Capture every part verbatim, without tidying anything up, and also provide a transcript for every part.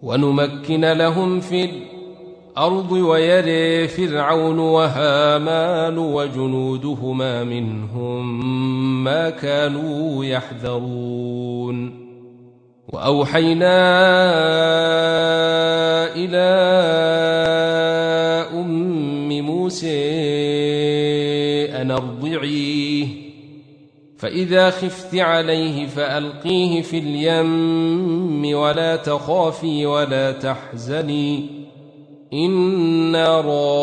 ونمكن لهم في الأرض ويري فرعون وهامان وجنودهما منهم ما كانوا يحذرون وأوحينا إلى أم موسى أن ارضعيه فإذا خفت عليه فألقيه في اليم ولا تخافي ولا تحزني إنا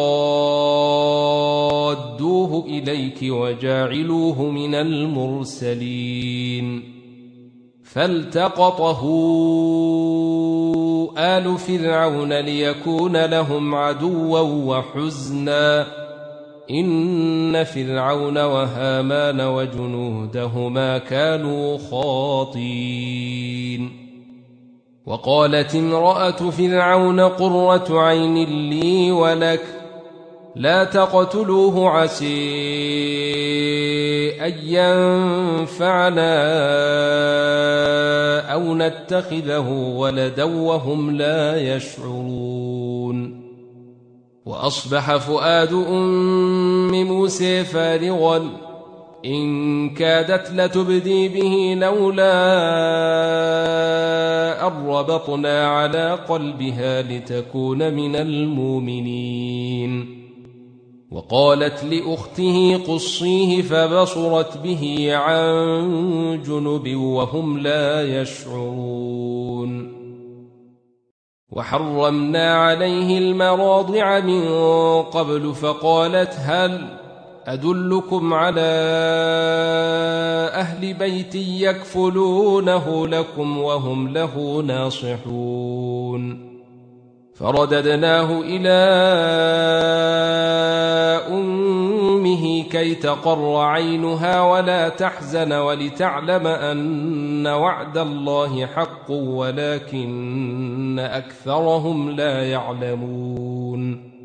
رادوه إليك وجاعلوه من المرسلين فالتقطه آل فرعون ليكون لهم عدوا وحزنا إن فرعون وهامان وجنودهما كانوا خاطئين وقالت امرأة فرعون قرة عين لي ولك لا تقتلوه عسى أن ينفعنا أو نتخذه ولدا وهم لا يشعرون وأصبح فؤاد أم موسى فارغا إن كادت لتبدي به لولا أن ربطنا على قلبها لتكون من المؤمنين وقالت لأخته قصيه فبصرت به عن جنب وهم لا يشعرون وحرمنا عليه المراضع من قبل فقالت هل أدلكم على أهل بيت يكفلونه لكم وهم له ناصحون فرددناه إلى أمه كي تقر عينها ولا تحزن ولتعلم أن وعد الله حق ولكن أكثرهم لا يعلمون